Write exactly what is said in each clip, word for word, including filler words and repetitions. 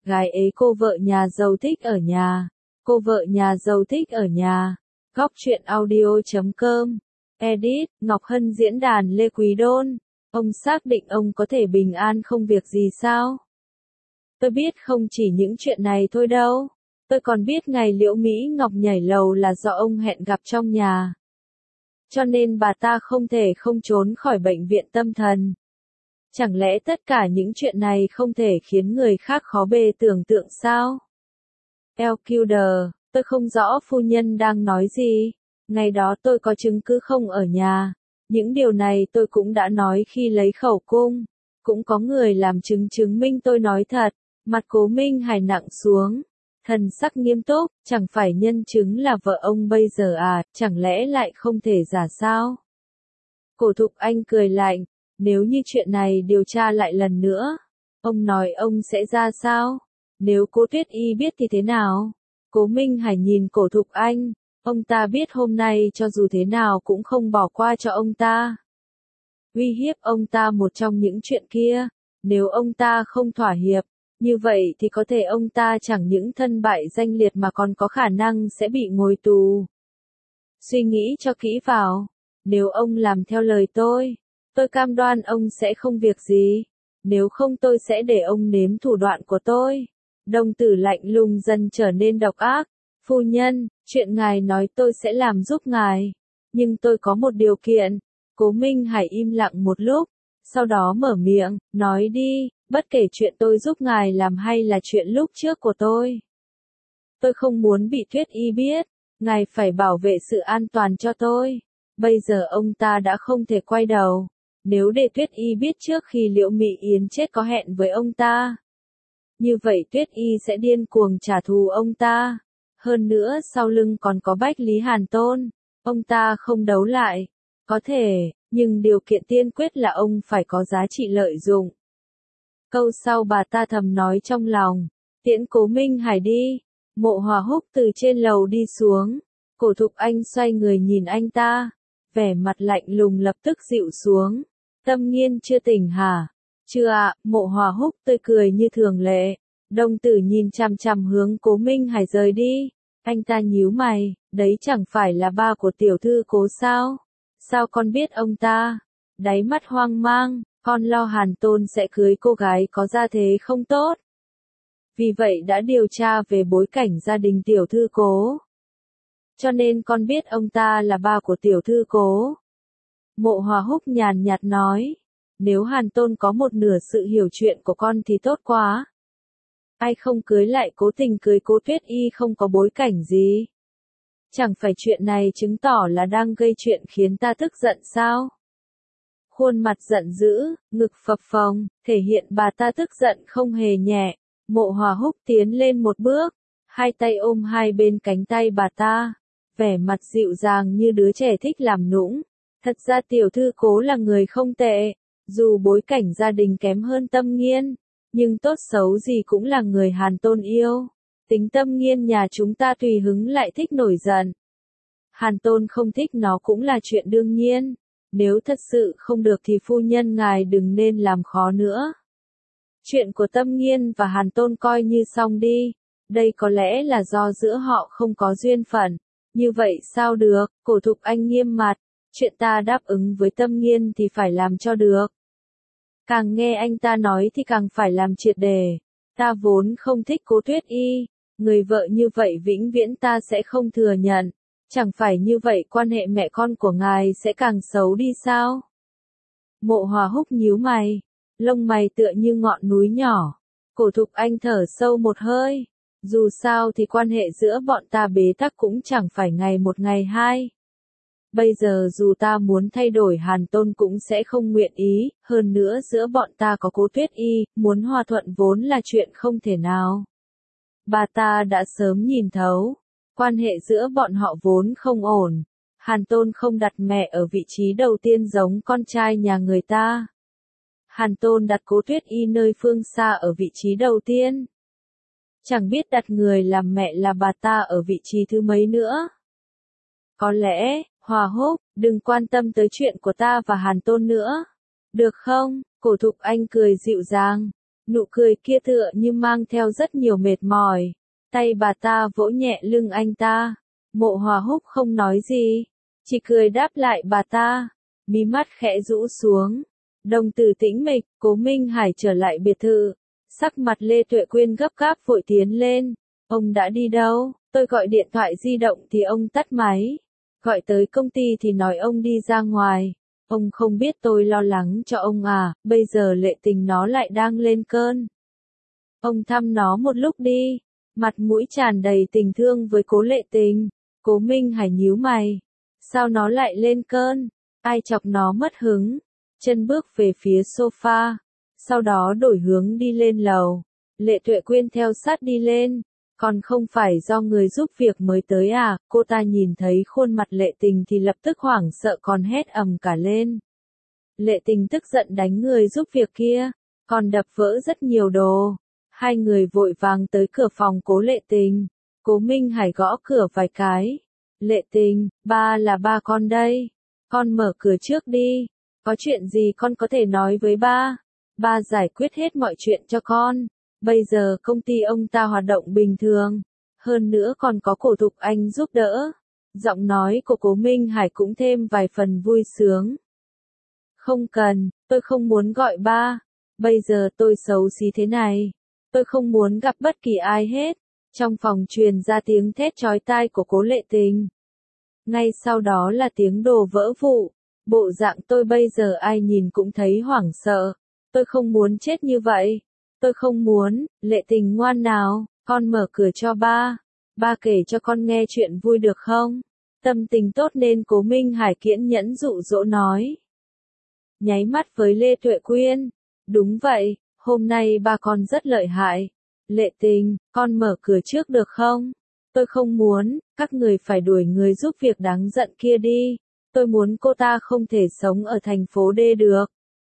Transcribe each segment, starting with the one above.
Gái ế cô vợ nhà giàu thích ở nhà. Cô vợ nhà giàu thích ở nhà. Góc truyện audio chấm com. Edit, Ngọc Hân diễn đàn Lê Quý Đôn. Ông xác định ông có thể bình an không việc gì sao? Tôi biết không chỉ những chuyện này thôi đâu. Tôi còn biết ngày Liễu Mỹ Ngọc nhảy lầu là do ông hẹn gặp trong nhà. Cho nên bà ta không thể không trốn khỏi bệnh viện tâm thần. Chẳng lẽ tất cả những chuyện này không thể khiến người khác khó bề tưởng tượng sao? Elkuder, tôi không rõ phu nhân đang nói gì. Ngày đó tôi có chứng cứ không ở nhà. Những điều này tôi cũng đã nói khi lấy khẩu cung. Cũng có người làm chứng chứng minh tôi nói thật. Mặt Cố Minh Hải nặng xuống. Thần sắc nghiêm túc, chẳng phải nhân chứng là vợ ông bây giờ à, chẳng lẽ lại không thể giả sao? Cổ Thục Anh cười lạnh, nếu như chuyện này điều tra lại lần nữa, ông nói ông sẽ ra sao? Nếu Cố Tuyết Y biết thì thế nào? Cố Minh Hải nhìn Cổ Thục Anh, ông ta biết hôm nay cho dù thế nào cũng không bỏ qua cho ông ta. Uy hiếp ông ta một trong những chuyện kia, nếu ông ta không thỏa hiệp, như vậy thì có thể ông ta chẳng những thân bại danh liệt mà còn có khả năng sẽ bị ngồi tù. Suy nghĩ cho kỹ vào, nếu ông làm theo lời tôi, tôi cam đoan ông sẽ không việc gì, nếu không tôi sẽ để ông nếm thủ đoạn của tôi. Đồng tử lạnh lùng dần trở nên độc ác, phu nhân, chuyện ngài nói tôi sẽ làm giúp ngài, nhưng tôi có một điều kiện. Cố Minh Hải im lặng một lúc, sau đó mở miệng, nói đi. Bất kể chuyện tôi giúp ngài làm hay là chuyện lúc trước của tôi. Tôi không muốn bị Tuyết Y biết, ngài phải bảo vệ sự an toàn cho tôi. Bây giờ ông ta đã không thể quay đầu. Nếu để Tuyết Y biết trước khi Liễu Mỹ Yến chết có hẹn với ông ta. Như vậy Tuyết Y sẽ điên cuồng trả thù ông ta. Hơn nữa sau lưng còn có Bách Lý Hàn Tôn. Ông ta không đấu lại. Có thể, nhưng điều kiện tiên quyết là ông phải có giá trị lợi dụng. Câu sau bà ta thầm nói trong lòng, tiễn Cố Minh Hải đi. Mộ Hòa Húc từ trên lầu đi xuống, Cổ Thục Anh xoay người nhìn anh ta, vẻ mặt lạnh lùng lập tức dịu xuống. Tâm Nghiên chưa tỉnh hả? Chưa ạ. Mộ Hòa Húc tươi cười như thường lệ. Đồng tử nhìn chằm chằm hướng Cố Minh Hải rời đi. Anh ta nhíu mày, đấy chẳng phải là ba của tiểu thư Cố sao? Sao con biết ông ta? Đáy mắt hoang mang. Con lo Hàn Tôn sẽ cưới cô gái có gia thế không tốt. Vì vậy đã điều tra về bối cảnh gia đình tiểu thư Cố. Cho nên con biết ông ta là ba của tiểu thư Cố. Mộ Hòa Húc nhàn nhạt nói. Nếu Hàn Tôn có một nửa sự hiểu chuyện của con thì tốt quá. Ai không cưới lại cố tình cưới Cố Tuyết Y không có bối cảnh gì. Chẳng phải chuyện này chứng tỏ là đang gây chuyện khiến ta tức giận sao? Khuôn mặt giận dữ, ngực phập phồng, thể hiện bà ta tức giận không hề nhẹ. Mộ Hòa Húc tiến lên một bước, hai tay ôm hai bên cánh tay bà ta, vẻ mặt dịu dàng như đứa trẻ thích làm nũng. Thật ra tiểu thư Cố là người không tệ, dù bối cảnh gia đình kém hơn Tâm Nghiên, nhưng tốt xấu gì cũng là người Hàn Tôn yêu. Tính Tâm Nghiên nhà chúng ta tùy hứng lại thích nổi giận. Hàn Tôn không thích nó cũng là chuyện đương nhiên. Nếu thật sự không được thì phu nhân ngài đừng nên làm khó nữa. Chuyện của Tâm Nghiên và Hàn Tôn coi như xong đi. Đây có lẽ là do giữa họ không có duyên phận. Như vậy sao được? Cổ Thục Anh nghiêm mặt. Chuyện ta đáp ứng với Tâm Nghiên thì phải làm cho được. Càng nghe anh ta nói thì càng phải làm triệt đề. Ta vốn không thích Cố Tuyết Y. Người vợ như vậy vĩnh viễn ta sẽ không thừa nhận. Chẳng phải như vậy quan hệ mẹ con của ngài sẽ càng xấu đi sao? Mộ Hòa Húc nhíu mày, lông mày tựa như ngọn núi nhỏ. Cổ Thục Anh thở sâu một hơi. Dù sao thì quan hệ giữa bọn ta bế tắc cũng chẳng phải ngày một ngày hai. Bây giờ dù ta muốn thay đổi Hàn Tôn cũng sẽ không nguyện ý, hơn nữa giữa bọn ta có Cố Tuyết Y, muốn hòa thuận vốn là chuyện không thể nào. Bà ta đã sớm nhìn thấu. Quan hệ giữa bọn họ vốn không ổn. Hàn Tôn không đặt mẹ ở vị trí đầu tiên giống con trai nhà người ta. Hàn Tôn đặt Cố Tuyết Y nơi phương xa ở vị trí đầu tiên. Chẳng biết đặt người làm mẹ là bà ta ở vị trí thứ mấy nữa. Có lẽ, Hòa Húc, đừng quan tâm tới chuyện của ta và Hàn Tôn nữa. Được không? Cổ Thục Anh cười dịu dàng. Nụ cười kia tựa như mang theo rất nhiều mệt mỏi. Tay bà ta vỗ nhẹ lưng anh ta. Mộ Hòa Húc không nói gì, chỉ cười đáp lại bà ta, mí mắt khẽ rũ xuống. Đồng tử tĩnh mịch, Cố Minh Hải trở lại biệt thự. Sắc mặt Lê Tuệ Quyên gấp gáp vội tiến lên. Ông đã đi đâu? Tôi gọi điện thoại di động thì ông tắt máy. Gọi tới công ty thì nói ông đi ra ngoài. Ông không biết tôi lo lắng cho ông à, bây giờ Lệ Tình nó lại đang lên cơn. Ông thăm nó một lúc đi. Mặt mũi tràn đầy tình thương với Cố Lệ Tình. Cố Minh Hải nhíu mày. Sao nó lại lên cơn? Ai chọc nó mất hứng? Chân bước về phía sofa. Sau đó đổi hướng đi lên lầu. Lệ Tuệ Quyên theo sát đi lên. Còn không phải do người giúp việc mới tới à? Cô ta nhìn thấy khuôn mặt Lệ Tình thì lập tức hoảng sợ còn hét ầm cả lên. Lệ Tình tức giận đánh người giúp việc kia. Còn đập vỡ rất nhiều đồ. Hai người vội vàng tới cửa phòng Cố Lệ Tình. Cố Minh Hải gõ cửa vài cái. Lệ Tình, ba là ba con đây. Con mở cửa trước đi. Có chuyện gì con có thể nói với ba. Ba giải quyết hết mọi chuyện cho con. Bây giờ công ty ông ta hoạt động bình thường. Hơn nữa còn có Cổ Thục Anh giúp đỡ. Giọng nói của Cố Minh Hải cũng thêm vài phần vui sướng. Không cần, tôi không muốn gọi ba. Bây giờ tôi xấu xí thế này. Tôi không muốn gặp bất kỳ ai hết. Trong phòng truyền ra tiếng thét chói tai của Cố Lệ Tình. Ngay sau đó là tiếng đồ vỡ vụn. Bộ dạng tôi bây giờ ai nhìn cũng thấy hoảng sợ. Tôi không muốn chết như vậy. Tôi không muốn. Lệ Tình ngoan nào, con mở cửa cho ba. Ba kể cho con nghe chuyện vui được không? Tâm tình tốt nên Cố Minh Hải kiên nhẫn dụ dỗ nói. Nháy mắt với Lê Tuệ Quyên. Đúng vậy, hôm nay ba con rất lợi hại. Lệ Tình, con mở cửa trước được không? Tôi không muốn, các người phải đuổi người giúp việc đáng giận kia đi. Tôi muốn cô ta không thể sống ở thành phố D được.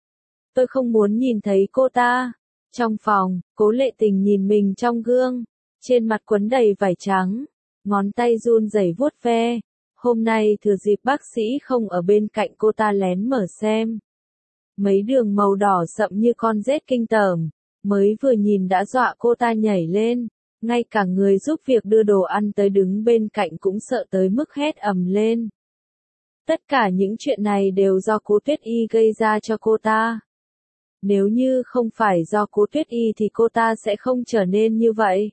Tôi không muốn nhìn thấy cô ta. Trong phòng, Cố Lệ Tình nhìn mình trong gương. Trên mặt quấn đầy vải trắng. Ngón tay run rẩy vuốt ve. Hôm nay thừa dịp bác sĩ không ở bên cạnh cô ta lén mở xem. Mấy đường màu đỏ sậm như con rết kinh tởm. Mới vừa nhìn đã dọa cô ta nhảy lên. Ngay cả người giúp việc đưa đồ ăn tới đứng bên cạnh cũng sợ tới mức hét ầm lên. Tất cả những chuyện này đều do Cố Tuyết Y gây ra cho cô ta. Nếu như không phải do Cố Tuyết Y thì cô ta sẽ không trở nên như vậy.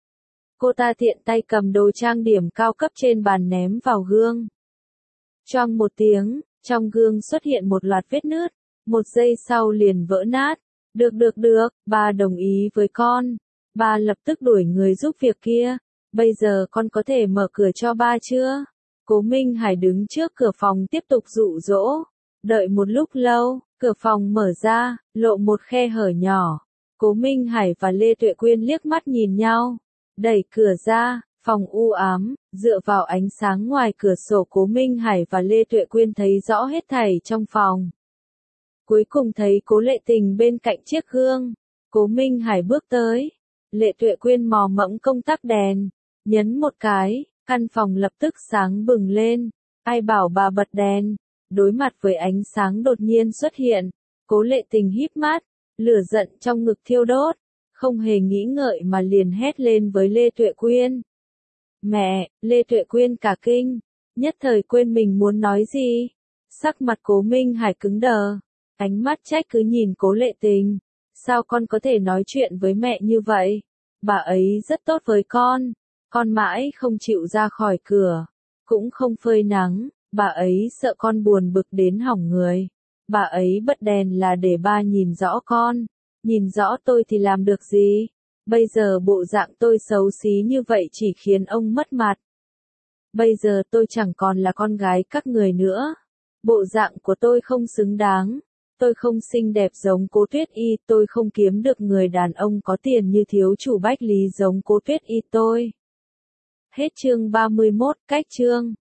Cô ta tiện tay cầm đồ trang điểm cao cấp trên bàn ném vào gương. Choang một tiếng, trong gương xuất hiện một loạt vết nứt. Một giây sau liền vỡ nát. Được được được, ba đồng ý với con. Ba lập tức đuổi người giúp việc kia. Bây giờ con có thể mở cửa cho ba chưa? Cố Minh Hải đứng trước cửa phòng tiếp tục dụ dỗ. Đợi một lúc lâu, cửa phòng mở ra, lộ một khe hở nhỏ. Cố Minh Hải và Lê Tuệ Quyên liếc mắt nhìn nhau. Đẩy cửa ra, phòng u ám, dựa vào ánh sáng ngoài cửa sổ Cố Minh Hải và Lê Tuệ Quyên thấy rõ hết thảy trong phòng. Cuối cùng thấy Cố Lệ Tình bên cạnh chiếc gương. Cố Minh Hải bước tới. Lệ Tuệ Quyên mò mẫm công tắc đèn. Nhấn một cái, căn phòng lập tức sáng bừng lên. Ai bảo bà bật đèn. Đối mặt với ánh sáng đột nhiên xuất hiện. Cố Lệ Tình híp mắt. Lửa giận trong ngực thiêu đốt. Không hề nghĩ ngợi mà liền hét lên với Lê Tuệ Quyên. Mẹ, Lê Tuệ Quyên cả kinh. Nhất thời quên mình muốn nói gì. Sắc mặt Cố Minh Hải cứng đờ. Ánh mắt trách cứ nhìn Cố Lệ Tình. Sao con có thể nói chuyện với mẹ như vậy? Bà ấy rất tốt với con. Con mãi không chịu ra khỏi cửa. Cũng không phơi nắng. Bà ấy sợ con buồn bực đến hỏng người. Bà ấy bật đèn là để ba nhìn rõ con. Nhìn rõ tôi thì làm được gì? Bây giờ bộ dạng tôi xấu xí như vậy chỉ khiến ông mất mặt. Bây giờ tôi chẳng còn là con gái các người nữa. Bộ dạng của tôi không xứng đáng. Tôi không xinh đẹp giống Cố Tuyết Y, tôi không kiếm được người đàn ông có tiền như thiếu chủ Bách Lý giống Cố Tuyết Y tôi. Hết chương ba mươi mốt, cách chương.